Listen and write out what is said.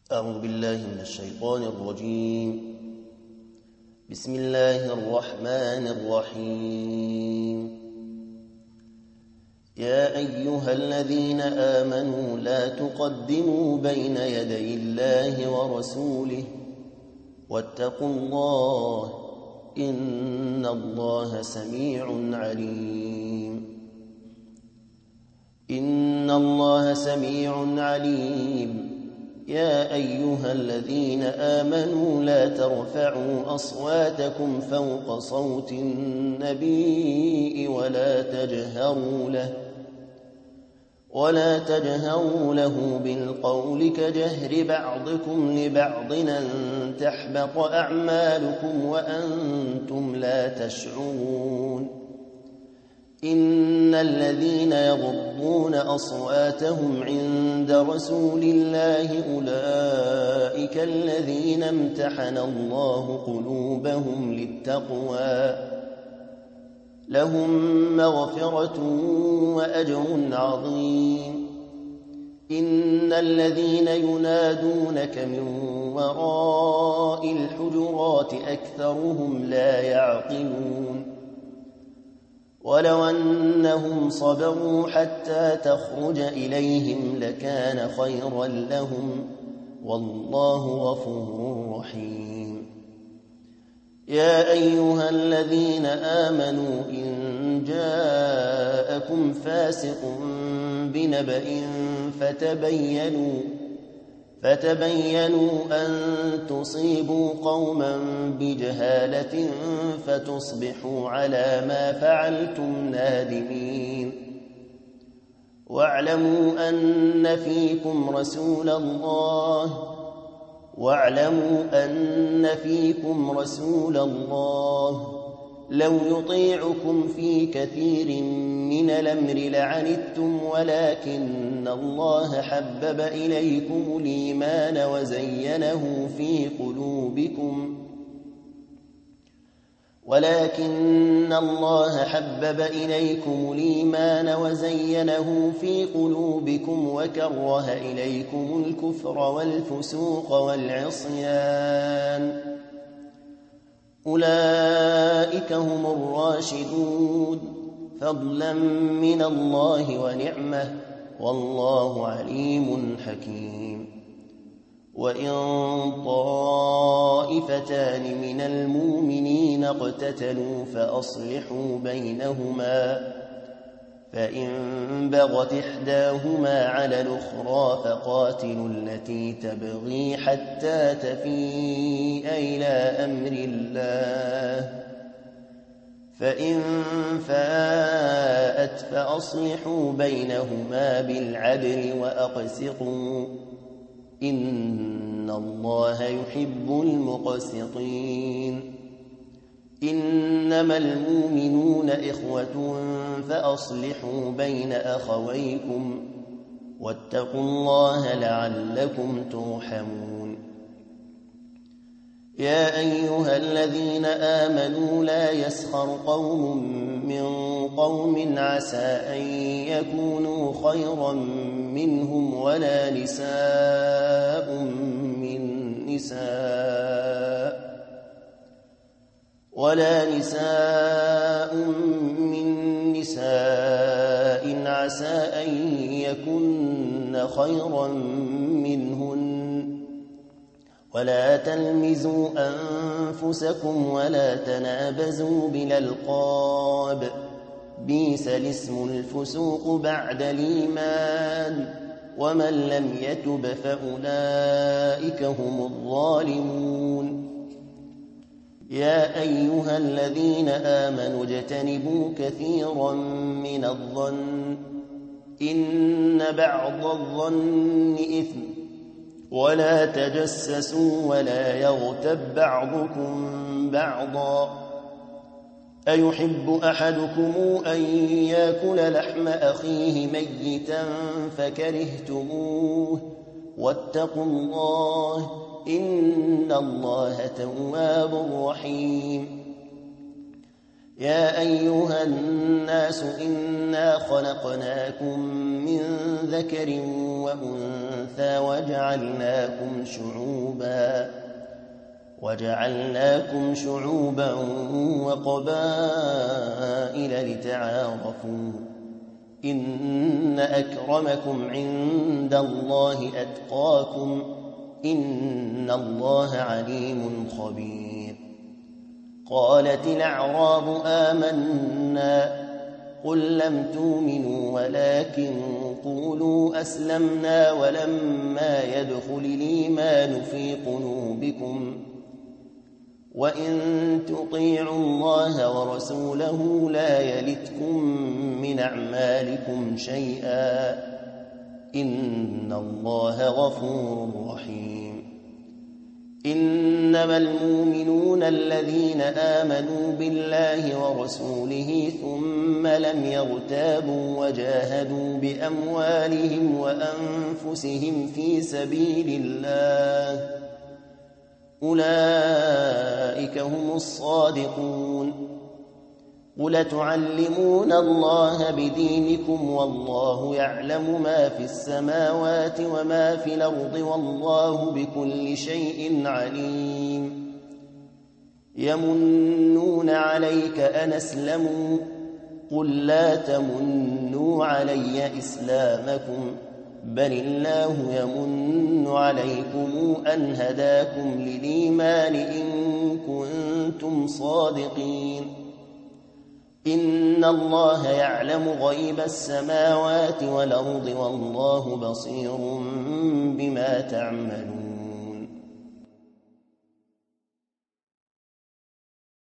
أعوذ بالله من الشيطان الرجيم. بسم الله الرحمن الرحيم. يا أيها الذين آمنوا لا تقدموا بين يدي الله ورسوله واتقوا الله إن الله سميع عليم. إن الله سميع عليم. يا أيها الذين آمنوا لا ترفعوا أصواتكم فوق صوت النبي ولا تجهروا له بالقول كجهر بعضكم لبعض أن تحبط أعمالكم وأنتم لا تشعرون. إن الذين يغضون أصواتهم عند رسول الله أولئك الذين امتحن الله قلوبهم للتقوى لهم مغفرة وأجر عظيم. إن الذين ينادونك من وراء الحجرات أكثرهم لا يعقلون. ولو أنهم صبروا حتى تخرج إليهم لكان خيرا لهم والله غفور رحيم. يا أيها الذين آمنوا إن جاءكم فاسق بنبأ فتبينوا أن تصيبوا قوما بجهالة فتصبحوا على ما فعلتم نادمين. واعلموا أن فيكم رسول الله لو يطيعكم في كثير من الأمر لعنتم ولكن الله حبب إليكم الإيمان وزينه في قلوبكم وكره إليكم الكفر والفسوق والعصيان أولئك هم الراشدون فضلا من الله ونعمة والله عليم حكيم. وإن طائفتان من المؤمنين اقتتلوا فأصلحوا بينهما فإن بغت إحداهما على الأخرى فقاتلوا التي تبغي حتى تفيء إلى أمر الله فإن فاءت فأصلحوا بينهما بالعدل وأقسطوا إن الله يحب المقسطين. إنما المؤمنون إخوة فأصلحوا بين أخويكم واتقوا الله لعلكم ترحمون. يا أيها الذين آمنوا لا يسخر قوم من قوم عسى أن يكونوا خيرا منهم ولا نساء من نساء عسى أن يكن خيرا منهن ولا تلمزوا أنفسكم ولا تنابزوا بالألقاب بئس الاسم الفسوق بعد الإيمان ومن لم يتب فأولئك هم الظالمون. يا أيها الذين آمنوا اجتنبوا كثيرا من الظن إن بعض الظن إثم ولا تجسسوا ولا يغتب بعضكم بعضا أيحب أحدكم أن يأكل لحم أخيه ميتا فكرهتموه واتقوا الله إن الله تواب رحيم. يا أيها الناس إنا خلقناكم من ذكر وأنثى وجعلناكم شعوبا وقبائل لتعارفوا إن أكرمكم عند الله أتقاكم إن الله عليم خبير. قالت الأعراب آمنا قل لم تؤمنوا ولكن قولوا أسلمنا ولما يدخل الإيمان في قلوبكم وإن تطيعوا الله ورسوله لا يلتكم من أعمالكم شيئا إن الله غفور رحيم. إنما المؤمنون الذين آمنوا بالله ورسوله ثم لم يرتابوا وجاهدوا بأموالهم وأنفسهم في سبيل الله أولئك هم الصادقون. قل تعلمون الله بدينكم والله يعلم ما في السماوات وما في الأرض والله بكل شيء عليم. يمنون عليك أن أسلموا قل لا تمنوا علي إسلامكم بل الله يمن عليكم أن هداكم للإيمان إن كنتم صادقين. إن الله يعلم غيب السماوات والأرض والله بصير بما تعملون.